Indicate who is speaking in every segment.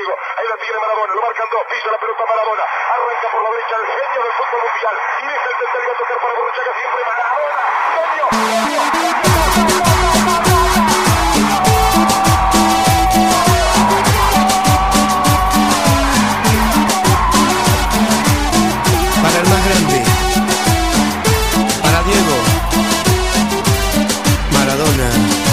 Speaker 1: Diego. Ahí la tiene Maradona, lo marcan dos, pisa la pelota Maradona. Arranca por la derecha el genio del fútbol mundial. Y deja el tercero a tocar para Borruchaga, siempre Maradona. ¡Genio!
Speaker 2: Para el más grande, para Diego Maradona.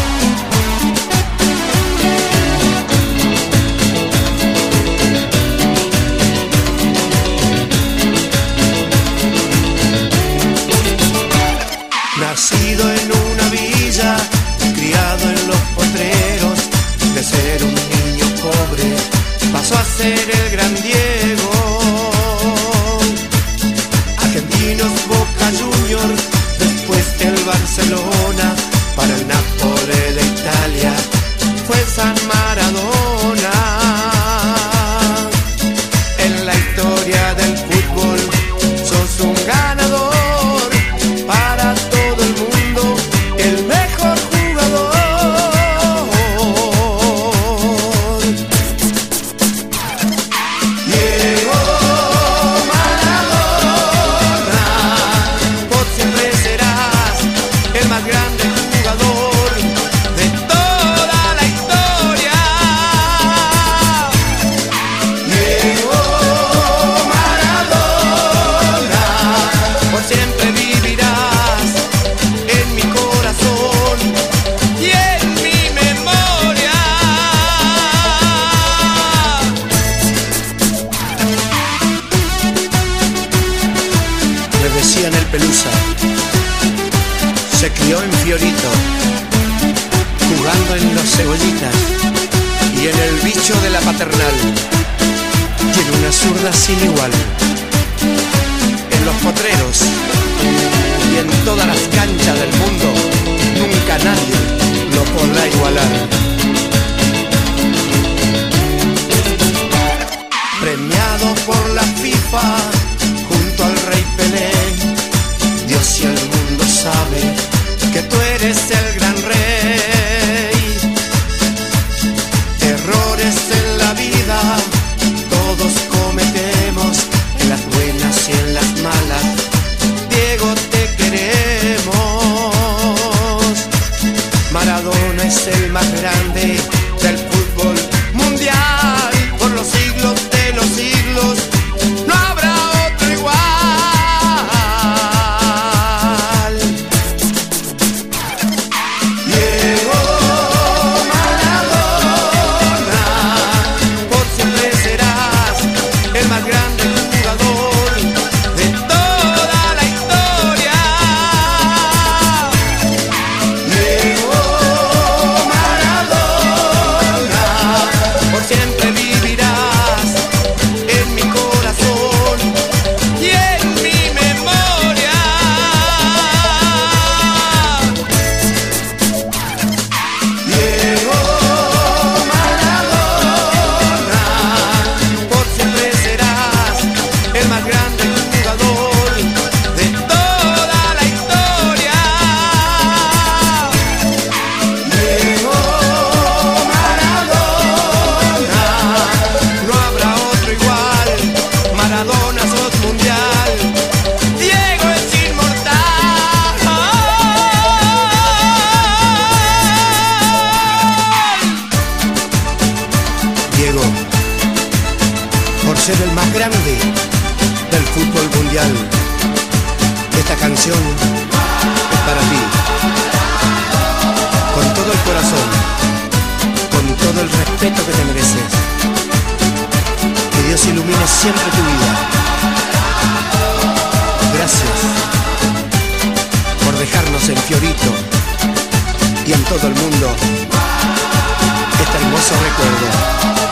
Speaker 2: Nacido en una villa, criado en los potreros, de ser un niño pobre, pasó a ser el gran Diego. Argentinos, Boca Juniors, después el Barcelona, para el Nápoles de Italia, fue San Maradona. En la historia del fútbol, sos un ganador. Para todo el mundo, el mejor jugador. Diego Maradona, por siempre serás el más grande jugador de toda la historia. Diego Maradona, por siempre vivirás en mi corazón y en mi memoria. Le decían el Pelusa, se crió en Fiorito, jugando en los Cebollitas y en el Bicho de la Paternal, y en una zurda sin igual. En los potreros y en todas las canchas del mundo, nunca nadie lo podrá igualar. Premiado por la FIFA junto al Rey Pelé, Dios y el mundo sabe que tú eres el gran rey. Errores en la vida todos cometemos, en las buenas y en las malas. Diego, te queremos. Maradona es el más grande del fútbol mundial. Por los siglos de los siglos no habrá otro igual. Diego Maradona, por siempre serás el más grande jugador de toda la historia. Diego Maradona, por siempre vivirás en mi corazón y en mi memoria. Diego Maradona, por siempre serás el más grande jugador de toda la historia. Diego Maradona, no habrá otro igual. Maradona, sos mundial. Diego es inmortal. Diego, por ser el más grande del fútbol mundial, esta canción es para ti. Con todo el corazón, con todo el respeto que te mereces. Que Dios ilumine siempre tu vida. Gracias por dejarnos en Fiorito y en todo el mundo este hermoso recuerdo.